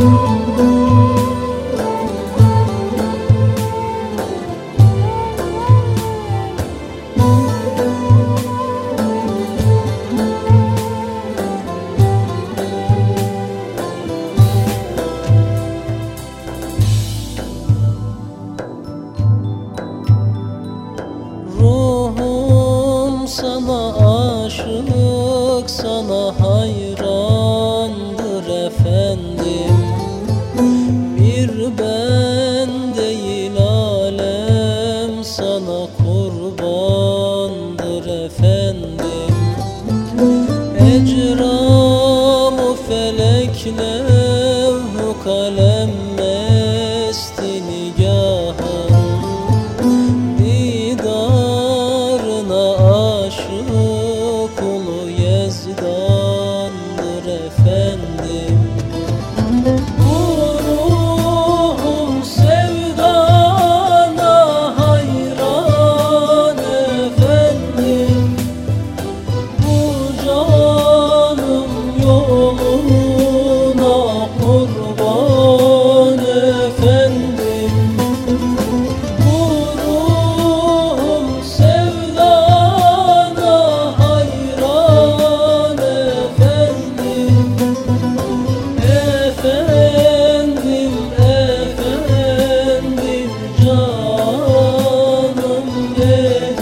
Ruhum sana aşık, sana hayrandır efendim. Bir ben değil alem sana kurbandır efendim. Ecram-ı felek levh-u kalem mesti nigahım. Didarına aşık ulu Yezdan'dır efendim. Bu ruhum sevdana hayran efendim. Bu canım yoluna kurban efendim. Bu ruhum sevdana hayran efendim. Efendim, efendim, canım benim.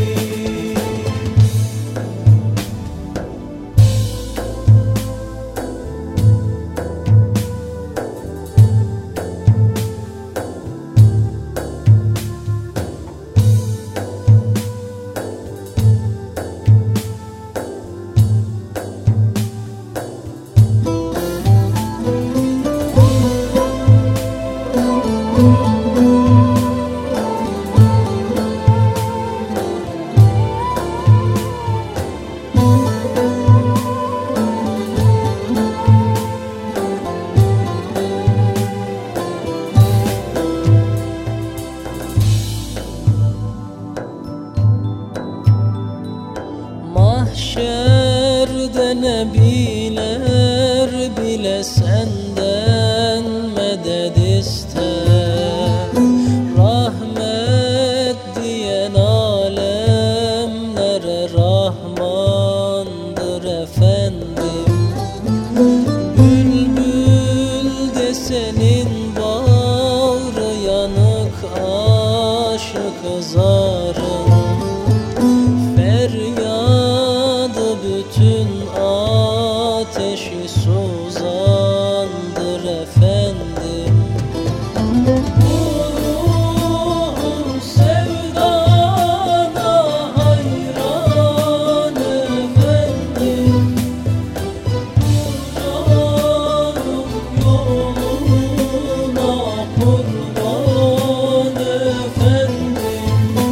Mahşerde nebiler bile senden medet ister. Rahmet diyen alemlere Rahmandır efendim. Bülbül de senin bağrı yanık aşık zarın. Feryadı bütün ateşi suzandır efendim. Bu ruhum sevdana hayran efendim. Bu canım yoluna kurban efendim.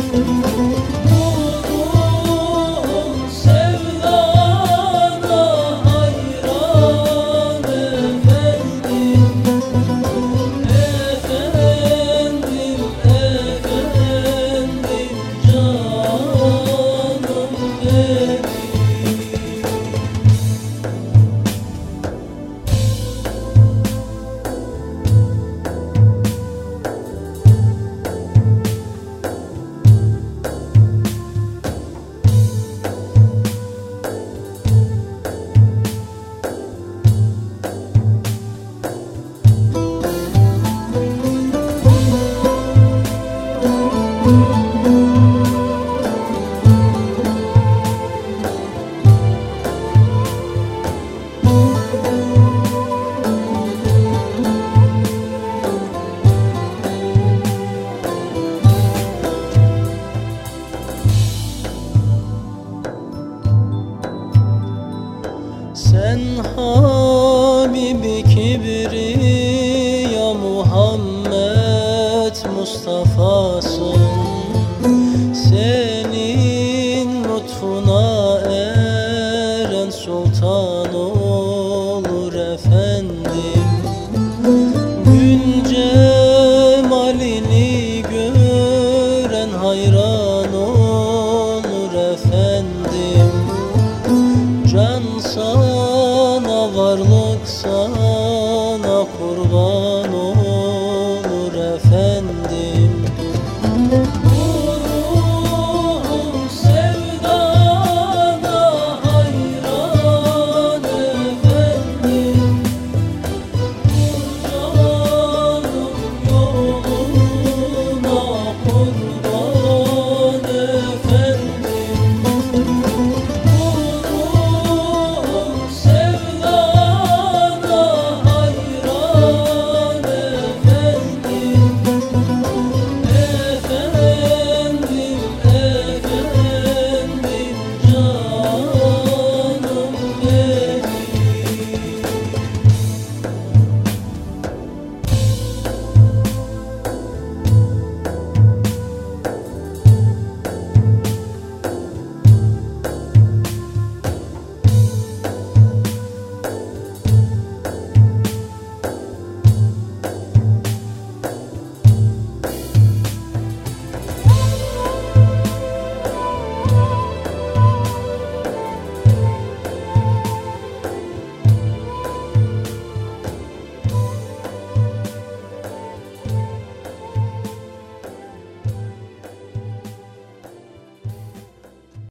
Sen Habibi Kibriya Muhammed Mustafa'sın. Senin lütfuna eren sultan olur efendim. Gül cemalini gören hayran olur efendim.